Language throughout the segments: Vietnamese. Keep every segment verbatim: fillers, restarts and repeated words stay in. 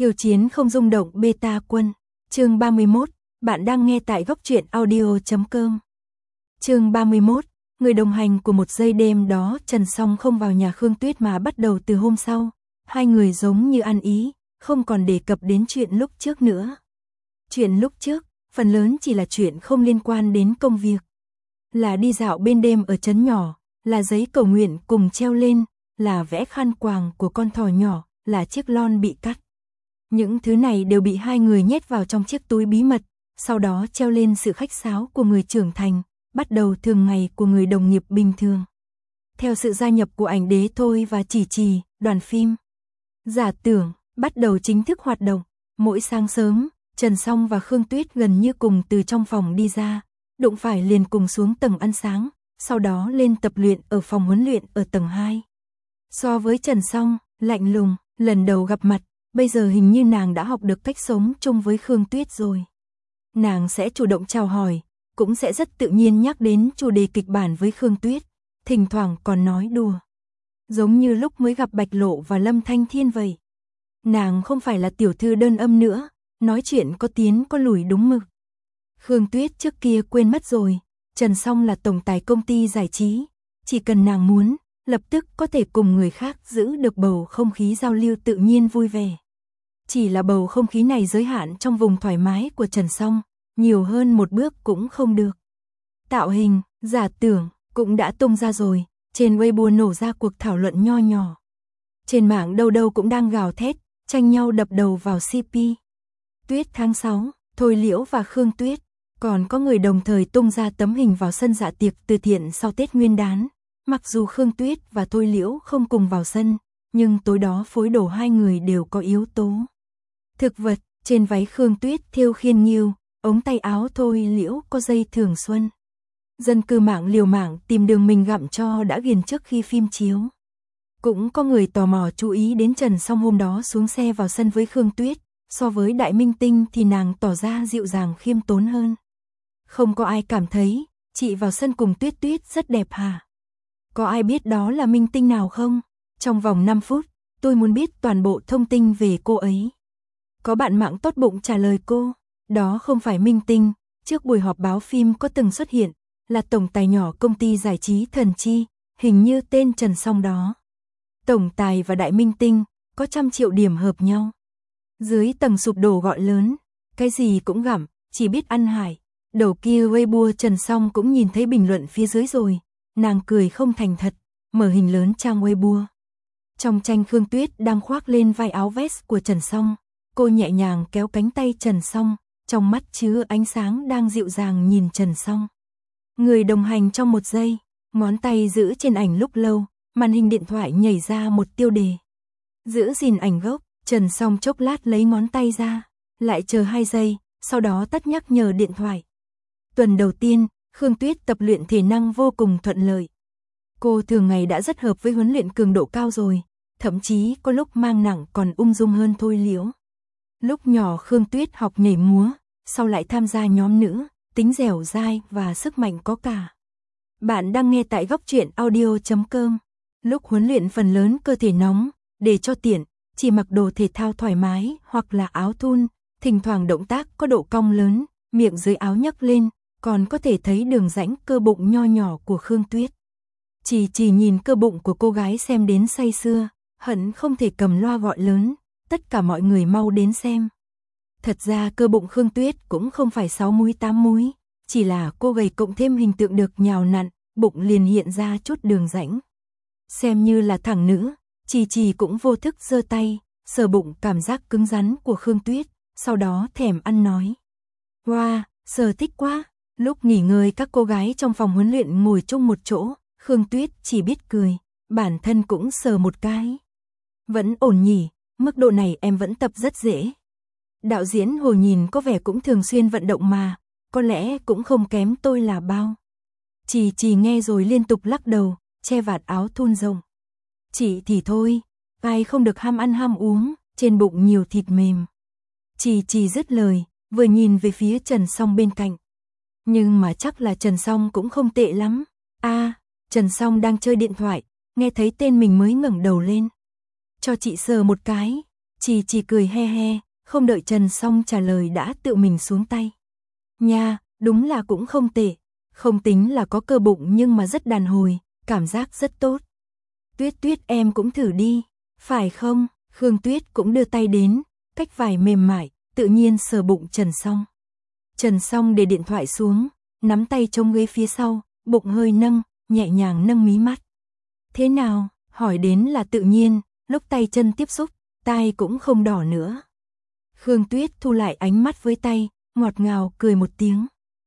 Khiêu chiến không rung động beta quân. Chương ba mươi mốt, bạn đang nghe tại góc truyện audio chấm com. Chương ba mươi mốt, người đồng hành của một giây đêm đó. Trần Song không vào nhà Khương Tuyết mà bắt đầu từ hôm sau. Hai người giống như ăn ý, không còn đề cập đến chuyện lúc trước nữa. Chuyện lúc trước, phần lớn chỉ là chuyện không liên quan đến công việc. Là đi dạo bên đêm ở trấn nhỏ, là giấy cầu nguyện cùng treo lên, là vẽ khăn quàng của con thỏ nhỏ, là chiếc lon bị cắt. Những thứ này đều bị hai người nhét vào trong chiếc túi bí mật, sau đó treo lên sự khách sáo của người trưởng thành, bắt đầu thường ngày của người đồng nghiệp bình thường. Theo sự gia nhập của ảnh đế Thôi và Chỉ Trì, đoàn phim Giả Tưởng bắt đầu chính thức hoạt động. Mỗi sáng sớm, Trần Song và Khương Tuyết gần như cùng từ trong phòng đi ra, đụng phải liền cùng xuống tầng ăn sáng, sau đó lên tập luyện ở phòng huấn luyện ở tầng hai. So với Trần Song, lạnh lùng, lần đầu gặp mặt, bây giờ hình như nàng đã học được cách sống chung với Khương Tuyết rồi. Nàng sẽ chủ động chào hỏi, cũng sẽ rất tự nhiên nhắc đến chủ đề kịch bản với Khương Tuyết, thỉnh thoảng còn nói đùa. Giống như lúc mới gặp Bạch Lộ và Lâm Thanh Thiên vậy. Nàng không phải là tiểu thư đơn âm nữa, nói chuyện có tiến có lùi đúng mực. Khương Tuyết trước kia quên mất rồi, Trần Song là tổng tài công ty giải trí, chỉ cần nàng muốn, lập tức có thể cùng người khác giữ được bầu không khí giao lưu tự nhiên vui vẻ. Chỉ là bầu không khí này giới hạn trong vùng thoải mái của Trần Song, nhiều hơn một bước cũng không được. Tạo hình, Giả Tưởng cũng đã tung ra rồi, trên Weibo nổ ra cuộc thảo luận nho nhỏ. Trên mạng đâu đâu cũng đang gào thét, tranh nhau đập đầu vào xê pê. Tuyết tháng sáu, Thôi Liễu và Khương Tuyết, còn có người đồng thời tung ra tấm hình vào sân dạ tiệc từ thiện sau Tết Nguyên đán. Mặc dù Khương Tuyết và Thôi Liễu không cùng vào sân, nhưng tối đó phối đồ hai người đều có yếu tố thực vật. Trên váy Khương Tuyết thêu khiên nghiêu, ống tay áo Thôi Liễu có dây thường xuân. Dân cư mạng liều mạng tìm đường mình gặm cho đã ghiền trước khi phim chiếu. Cũng có người tò mò chú ý đến Trần Song hôm đó xuống xe vào sân với Khương Tuyết, so với đại minh tinh thì nàng tỏ ra dịu dàng khiêm tốn hơn. Không có ai cảm thấy, chị vào sân cùng Tuyết Tuyết rất đẹp hả? Có ai biết đó là minh tinh nào không? Trong vòng năm phút, tôi muốn biết toàn bộ thông tin về cô ấy. Có bạn mạng tốt bụng trả lời cô, đó không phải minh tinh, trước buổi họp báo phim có từng xuất hiện, là tổng tài nhỏ công ty giải trí Thần Chi, hình như tên Trần Song đó. Tổng tài và đại minh tinh, có trăm triệu điểm hợp nhau. Dưới tầng sụp đổ gọi lớn, cái gì cũng gặm, chỉ biết ăn hải. Đầu kia Weibo Trần Song cũng nhìn thấy bình luận phía dưới rồi, nàng cười không thành thật, mở hình lớn trang Weibo. Trong tranh Khương Tuyết đang khoác lên vai áo vest của Trần Song, cô nhẹ nhàng kéo cánh tay Trần Song, trong mắt chứa ánh sáng đang dịu dàng nhìn Trần Song. Người đồng hành trong một giây, ngón tay giữ trên ảnh lúc lâu, màn hình điện thoại nhảy ra một tiêu đề. Giữ gìn ảnh gốc, Trần Song chốc lát lấy ngón tay ra, lại chờ hai giây, sau đó tắt nhắc nhở điện thoại. Tuần đầu tiên, Khương Tuyết tập luyện thể năng vô cùng thuận lợi. Cô thường ngày đã rất hợp với huấn luyện cường độ cao rồi, thậm chí có lúc mang nặng còn ung dung hơn Thôi Liễu. Lúc nhỏ Khương Tuyết học nhảy múa, sau lại tham gia nhóm nữ, tính dẻo dai và sức mạnh có cả. Bạn đang nghe tại góc truyện audio chấm com. Lúc huấn luyện phần lớn cơ thể nóng, để cho tiện, chỉ mặc đồ thể thao thoải mái hoặc là áo thun, thỉnh thoảng động tác có độ cong lớn, miệng dưới áo nhấc lên, còn có thể thấy đường rãnh cơ bụng nho nhỏ của Khương Tuyết. Chỉ chỉ nhìn cơ bụng của cô gái xem đến say sưa, hận không thể cầm loa gọi lớn, tất cả mọi người mau đến xem. Thật ra cơ bụng Khương Tuyết cũng không phải sáu múi tám múi, chỉ là cô gầy cộng thêm hình tượng được nhào nặn, bụng liền hiện ra chút đường rãnh. Xem như là thẳng nữ, Chỉ Chỉ cũng vô thức giơ tay, sờ bụng cảm giác cứng rắn của Khương Tuyết, sau đó thèm ăn nói. Wow, sờ thích quá. Lúc nghỉ ngơi các cô gái trong phòng huấn luyện ngồi chung một chỗ, Khương Tuyết chỉ biết cười, bản thân cũng sờ một cái. Vẫn ổn nhỉ, mức độ này em vẫn tập rất dễ. Đạo diễn Hồ nhìn có vẻ cũng thường xuyên vận động mà, có lẽ cũng không kém tôi là bao. Chỉ chỉ nghe rồi liên tục lắc đầu, che vạt áo thun rộng. Chị thì thôi, ai không được ham ăn ham uống, trên bụng nhiều thịt mềm. Chỉ chỉ dứt lời, vừa nhìn về phía Trần Song bên cạnh. Nhưng mà chắc là Trần Song cũng không tệ lắm. A, à, Trần Song đang chơi điện thoại, nghe thấy tên mình mới ngẩng đầu lên. Cho chị sờ một cái. Chỉ chỉ cười he he, không đợi Trần Song trả lời đã tự mình xuống tay. Nha, đúng là cũng không tệ, không tính là có cơ bụng nhưng mà rất đàn hồi, cảm giác rất tốt. Tuyết Tuyết em cũng thử đi, phải không? Khương Tuyết cũng đưa tay đến, cách vải mềm mại, tự nhiên sờ bụng Trần Song. Trần Song để điện thoại xuống, nắm tay chống ghế phía sau, bụng hơi nâng, nhẹ nhàng nâng mí mắt. Thế nào? Hỏi đến là tự nhiên, lúc tay chân tiếp xúc, tai cũng không đỏ nữa. Khương Tuyết thu lại ánh mắt với tay, ngọt ngào cười một tiếng.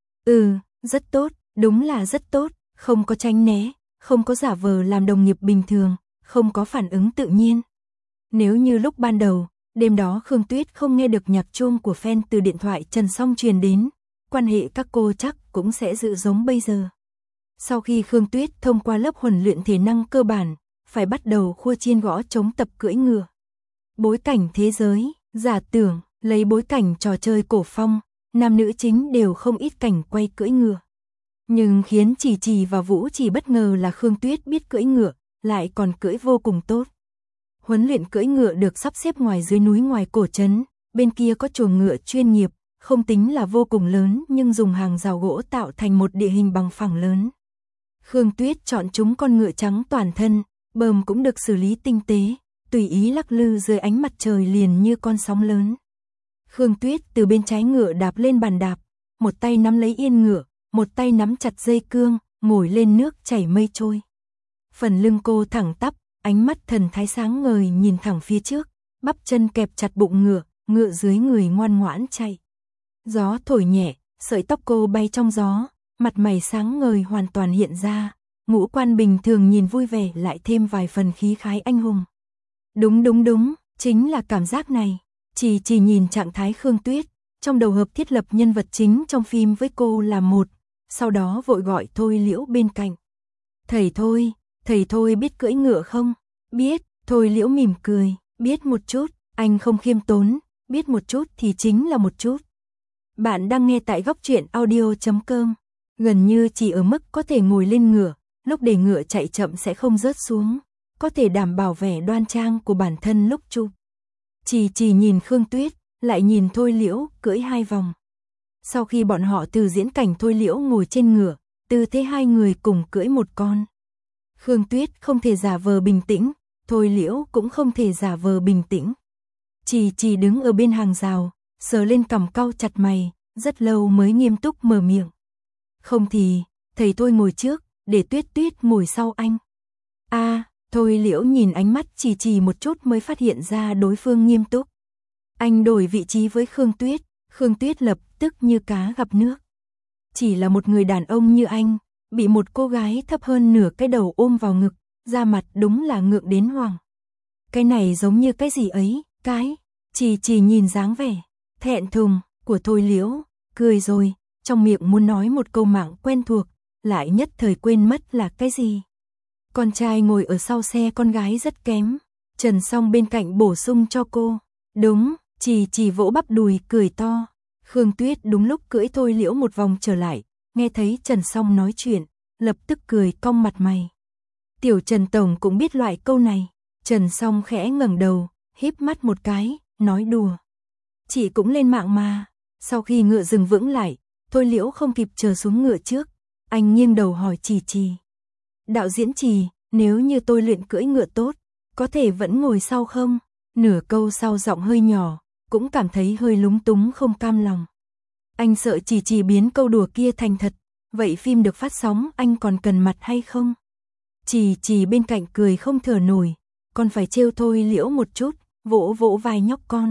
Ừ, rất tốt, đúng là rất tốt, không có tránh né, không có giả vờ làm đồng nghiệp bình thường, không có phản ứng tự nhiên. Nếu như lúc ban đầu, đêm đó Khương Tuyết không nghe được nhạc chuông của fan từ điện thoại Trần Song truyền đến, quan hệ các cô chắc cũng sẽ dự giống bây giờ. Sau khi Khương Tuyết thông qua lớp huấn luyện thể năng cơ bản, phải bắt đầu khua chiên gõ trống tập cưỡi ngựa. Bối cảnh thế giới, giả tưởng, lấy bối cảnh trò chơi cổ phong, nam nữ chính đều không ít cảnh quay cưỡi ngựa. Nhưng khiến Chỉ Chỉ và Vũ Chỉ bất ngờ là Khương Tuyết biết cưỡi ngựa, lại còn cưỡi vô cùng tốt. Huấn luyện cưỡi ngựa được sắp xếp ngoài dưới núi ngoài cổ trấn, bên kia có chuồng ngựa chuyên nghiệp, không tính là vô cùng lớn nhưng dùng hàng rào gỗ tạo thành một địa hình bằng phẳng lớn. Khương Tuyết chọn chúng con ngựa trắng toàn thân, bờm cũng được xử lý tinh tế, tùy ý lắc lư dưới ánh mặt trời liền như con sóng lớn. Khương Tuyết từ bên trái ngựa đạp lên bàn đạp, một tay nắm lấy yên ngựa, một tay nắm chặt dây cương, ngồi lên nước chảy mây trôi. Phần lưng cô thẳng tắp, ánh mắt thần thái sáng ngời nhìn thẳng phía trước, bắp chân kẹp chặt bụng ngựa, ngựa dưới người ngoan ngoãn chạy. Gió thổi nhẹ, sợi tóc cô bay trong gió, mặt mày sáng ngời hoàn toàn hiện ra, ngũ quan bình thường nhìn vui vẻ lại thêm vài phần khí khái anh hùng. Đúng đúng đúng, chính là cảm giác này. Chỉ chỉ nhìn trạng thái Khương Tuyết, trong đầu hợp thiết lập nhân vật chính trong phim với cô là một, sau đó vội gọi Thôi Liễu bên cạnh. Thầy Thôi, thầy Thôi biết cưỡi ngựa không? Biết, Thôi Liễu mỉm cười, biết một chút, anh không khiêm tốn, biết một chút thì chính là một chút. Bạn đang nghe tại góc truyện audio chấm com, gần như chỉ ở mức có thể ngồi lên ngựa, lúc để ngựa chạy chậm sẽ không rớt xuống, có thể đảm bảo vẻ đoan trang của bản thân lúc chụp. Chỉ chỉ nhìn Khương Tuyết, lại nhìn Thôi Liễu cưỡi hai vòng. Sau khi bọn họ từ diễn cảnh Thôi Liễu ngồi trên ngựa, tư thế hai người cùng cưỡi một con. Khương Tuyết không thể giả vờ bình tĩnh, Thôi Liễu cũng không thể giả vờ bình tĩnh. Chỉ chỉ đứng ở bên hàng rào, sờ lên cằm cau chặt mày, rất lâu mới nghiêm túc mở miệng. Không thì, thầy Thôi ngồi trước, để Tuyết Tuyết ngồi sau anh. A, à, Thôi Liễu nhìn ánh mắt Chỉ Chỉ một chút mới phát hiện ra đối phương nghiêm túc. Anh đổi vị trí với Khương Tuyết, Khương Tuyết lập tức như cá gặp nước. Chỉ là một người đàn ông như anh, bị một cô gái thấp hơn nửa cái đầu ôm vào ngực, da mặt đúng là ngượng đến hoảng. Cái này giống như cái gì ấy, cái, Chỉ Chỉ nhìn dáng vẻ thẹn thùng của Thôi Liễu, cười rồi, trong miệng muốn nói một câu mạng quen thuộc, lại nhất thời quên mất là cái gì. Con trai ngồi ở sau xe con gái rất kém, Trần Song bên cạnh bổ sung cho cô. Đúng, Chỉ Chỉ vỗ bắp đùi cười to. Khương Tuyết đúng lúc cưỡi Thôi Liễu một vòng trở lại, nghe thấy Trần Song nói chuyện, lập tức cười cong mặt mày. Tiểu Trần Tổng cũng biết loại câu này. Trần Song khẽ ngẩng đầu, híp mắt một cái, nói đùa. Chị cũng lên mạng mà. Sau khi ngựa dừng vững lại, Thôi Liễu không kịp chờ xuống ngựa trước, anh nghiêng đầu hỏi Chỉ Chỉ. Đạo diễn Chỉ, nếu như tôi luyện cưỡi ngựa tốt, có thể vẫn ngồi sau không? Nửa câu sau giọng hơi nhỏ, cũng cảm thấy hơi lúng túng không cam lòng. Anh sợ Chỉ Chỉ biến câu đùa kia thành thật, vậy phim được phát sóng anh còn cần mặt hay không? Chỉ Chỉ bên cạnh cười không thở nổi, còn phải trêu Thôi Liễu một chút, vỗ vỗ vai nhóc con.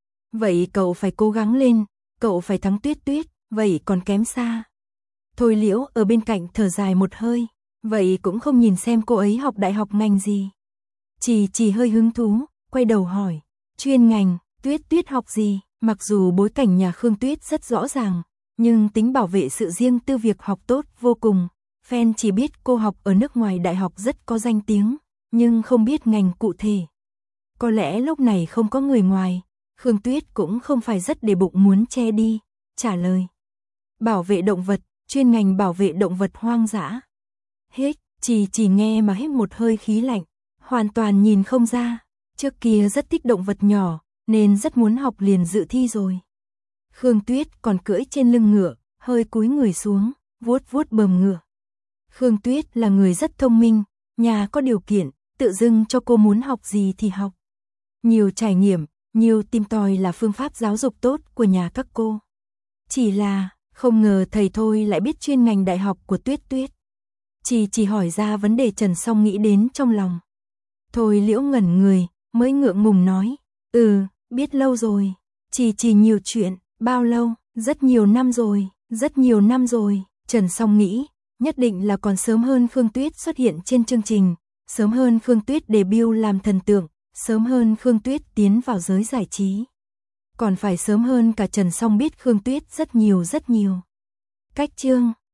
Vậy cậu phải cố gắng lên, cậu phải thắng Tuyết Tuyết, vậy còn kém xa. Thôi Liễu ở bên cạnh thở dài một hơi, vậy cũng không nhìn xem cô ấy học đại học ngành gì. Chỉ Chỉ hơi hứng thú, quay đầu hỏi, chuyên ngành, Tuyết Tuyết học gì? Mặc dù bối cảnh nhà Khương Tuyết rất rõ ràng, nhưng tính bảo vệ sự riêng tư việc học tốt vô cùng. Fan chỉ biết cô học ở nước ngoài đại học rất có danh tiếng, nhưng không biết ngành cụ thể. Có lẽ lúc này không có người ngoài, Khương Tuyết cũng không phải rất để bụng muốn che đi, trả lời. Bảo vệ động vật, chuyên ngành bảo vệ động vật hoang dã. Hết, Chỉ Chỉ nghe mà hít một hơi khí lạnh, hoàn toàn nhìn không ra. Trước kia rất thích động vật nhỏ, nên rất muốn học liền dự thi rồi. Khương Tuyết còn cưỡi trên lưng ngựa, hơi cúi người xuống, vuốt vuốt bờm ngựa. Khương Tuyết là người rất thông minh, nhà có điều kiện, tự dưng cho cô muốn học gì thì học. Nhiều trải nghiệm, nhiều tìm tòi là phương pháp giáo dục tốt của nhà các cô. Chỉ là, không ngờ thầy Thôi lại biết chuyên ngành đại học của Tuyết Tuyết. Chỉ chỉ hỏi ra vấn đề Trần Song nghĩ đến trong lòng. Thôi Liễu ngẩn người, mới ngượng ngùng nói, ừ, biết lâu rồi. Chỉ chỉ nhiều chuyện, bao lâu, rất nhiều năm rồi, rất nhiều năm rồi. Trần Song nghĩ, nhất định là còn sớm hơn Khương Tuyết xuất hiện trên chương trình, sớm hơn Khương Tuyết debut làm thần tượng, sớm hơn Khương Tuyết tiến vào giới giải trí. Còn phải sớm hơn cả Trần Song biết Khương Tuyết rất nhiều rất nhiều. Cách chương